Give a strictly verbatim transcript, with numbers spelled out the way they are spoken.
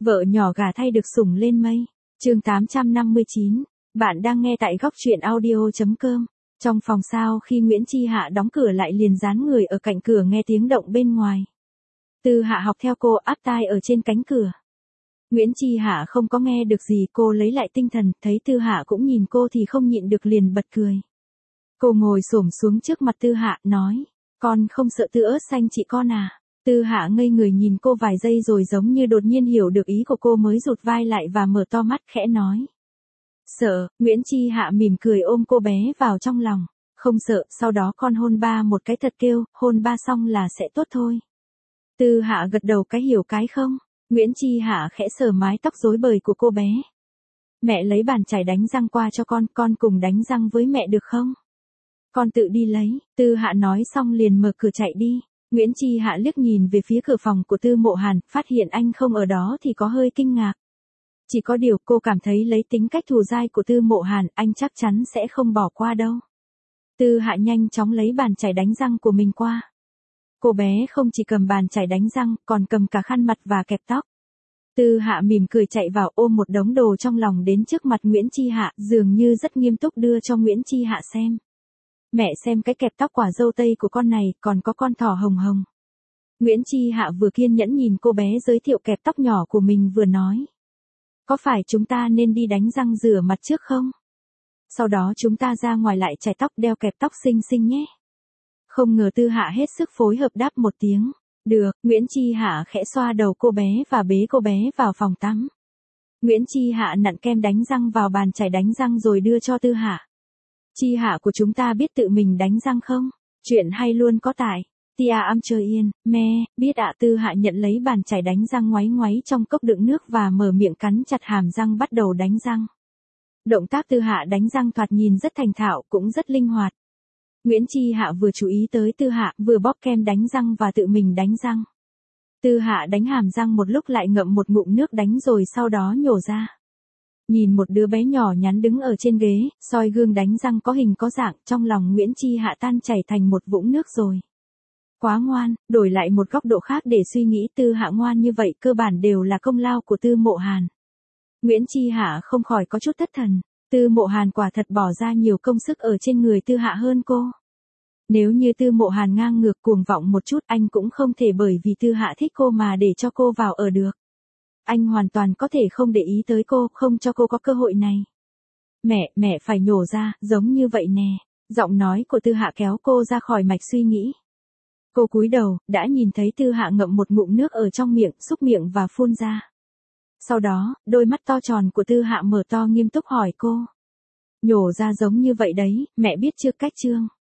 Vợ nhỏ gà thay được sủng lên mây. Chương tám trăm năm mươi chín. Bạn đang nghe tại góc truyện audio chấm com. Trong phòng sau khi Nguyễn Chi Hạ đóng cửa lại liền dán người ở cạnh cửa nghe tiếng động bên ngoài. Tư Hạ học theo cô áp tai ở trên cánh cửa. Nguyễn Chi Hạ không có nghe được gì, cô lấy lại tinh thần, thấy Tư Hạ cũng nhìn cô thì không nhịn được liền bật cười. Cô ngồi xổm xuống trước mặt Tư Hạ, nói, con không sợ Tư ớt xanh chị con à? Tư Hạ ngây người nhìn cô vài giây rồi giống như đột nhiên hiểu được ý của cô mới rụt vai lại và mở to mắt khẽ nói. Sợ. Nguyễn Chi Hạ mỉm cười ôm cô bé vào trong lòng. Không sợ, sau đó con hôn ba một cái thật kêu, hôn ba xong là sẽ tốt thôi. Tư Hạ gật đầu cái hiểu cái không. Nguyễn Chi Hạ khẽ sờ mái tóc rối bời của cô bé. Mẹ lấy bàn chải đánh răng qua cho con, con cùng đánh răng với mẹ được không? Con tự đi lấy. Tư Hạ nói xong liền mở cửa chạy đi. Nguyễn Chi Hạ liếc nhìn về phía cửa phòng của Tư Mộ Hàn, phát hiện anh không ở đó thì có hơi kinh ngạc. Chỉ có điều cô cảm thấy lấy tính cách thù dai của Tư Mộ Hàn, anh chắc chắn sẽ không bỏ qua đâu. Tư Hạ nhanh chóng lấy bàn chải đánh răng của mình qua. Cô bé không chỉ cầm bàn chải đánh răng, còn cầm cả khăn mặt và kẹp tóc. Tư Hạ mỉm cười chạy vào ôm một đống đồ trong lòng đến trước mặt Nguyễn Chi Hạ, dường như rất nghiêm túc đưa cho Nguyễn Chi Hạ xem. Mẹ xem cái kẹp tóc quả dâu tây của con này, còn có con thỏ hồng hồng. Nguyễn Chi Hạ vừa kiên nhẫn nhìn cô bé giới thiệu kẹp tóc nhỏ của mình vừa nói. Có phải chúng ta nên đi đánh răng rửa mặt trước không? Sau đó chúng ta ra ngoài lại chải tóc đeo kẹp tóc xinh xinh nhé. Không ngờ Tư Hạ hết sức phối hợp đáp một tiếng. Được. Nguyễn Chi Hạ khẽ xoa đầu cô bé và bế cô bé vào phòng tắm. Nguyễn Chi Hạ nặn kem đánh răng vào bàn chải đánh răng rồi đưa cho Tư Hạ. Chi Hạ của chúng ta biết tự mình đánh răng không? Chuyện hay luôn có tại. Tia am chơi yên, me, biết ạ. Tư Hạ nhận lấy bàn chải đánh răng ngoáy ngoáy trong cốc đựng nước và mở miệng cắn chặt hàm răng bắt đầu đánh răng. Động tác Tư Hạ đánh răng thoạt nhìn rất thành thạo, cũng rất linh hoạt. Nguyễn Chi Hạ vừa chú ý tới Tư Hạ, vừa bóp kem đánh răng và tự mình đánh răng. Tư Hạ đánh hàm răng một lúc lại ngậm một ngụm nước đánh rồi sau đó nhổ ra. Nhìn một đứa bé nhỏ nhắn đứng ở trên ghế, soi gương đánh răng có hình có dạng, trong lòng Nguyễn Chi Hạ tan chảy thành một vũng nước rồi. Quá ngoan. Đổi lại một góc độ khác để suy nghĩ, Tư Hạ ngoan như vậy cơ bản đều là công lao của Tư Mộ Hàn. Nguyễn Chi Hạ không khỏi có chút thất thần. Tư Mộ Hàn quả thật bỏ ra nhiều công sức ở trên người Tư Hạ hơn cô. Nếu như Tư Mộ Hàn ngang ngược cuồng vọng một chút, anh cũng không thể bởi vì Tư Hạ thích cô mà để cho cô vào ở được. Anh hoàn toàn có thể không để ý tới cô, không cho cô có cơ hội này. Mẹ, mẹ phải nhổ ra, giống như vậy nè. Giọng nói của Tư Hạ kéo cô ra khỏi mạch suy nghĩ. Cô cúi đầu, đã nhìn thấy Tư Hạ ngậm một ngụm nước ở trong miệng, xúc miệng và phun ra. Sau đó, đôi mắt to tròn của Tư Hạ mở to nghiêm túc hỏi cô. Nhổ ra giống như vậy đấy, mẹ biết chưa cách chương?